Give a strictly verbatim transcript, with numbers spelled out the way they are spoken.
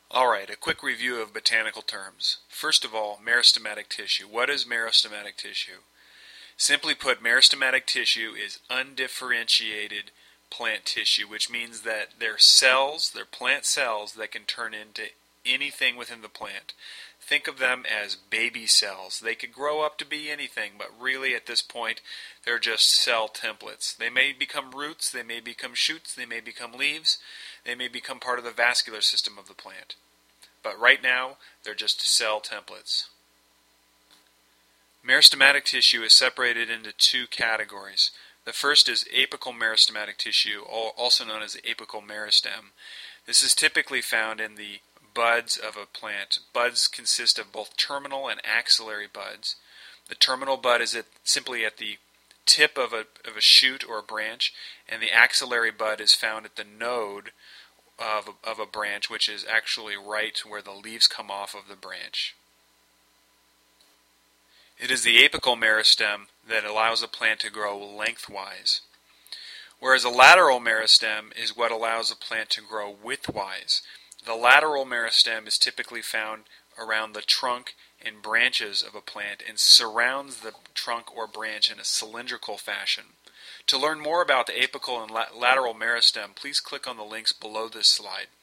Alright, a quick review of botanical terms. First of all, meristematic tissue. What is meristematic tissue? Simply put, meristematic tissue is undifferentiated plant tissue, which means that they're cells, they're plant cells that can turn into anything within the plant. Think of them as baby cells. They could grow up to be anything, but really at this point they're just cell templates. They may become roots, they may become shoots, they may become leaves, they may become part of the vascular system of the plant. But right now, they're just cell templates. Meristematic tissue is separated into two categories. The first is apical meristematic tissue, also known as the apical meristem. This is typically found in the buds of a plant. Buds consist of both terminal and axillary buds. The terminal bud is at, simply at the tip of a, of a shoot or a branch, and the axillary bud is found at the node of a, of a branch, which is actually right where the leaves come off of the branch. It is the apical meristem that allows a plant to grow lengthwise, whereas a lateral meristem is what allows a plant to grow widthwise. The lateral meristem is typically found around the trunk and branches of a plant and surrounds the trunk or branch in a cylindrical fashion. To learn more about the apical and lateral meristem, please click on the links below this slide.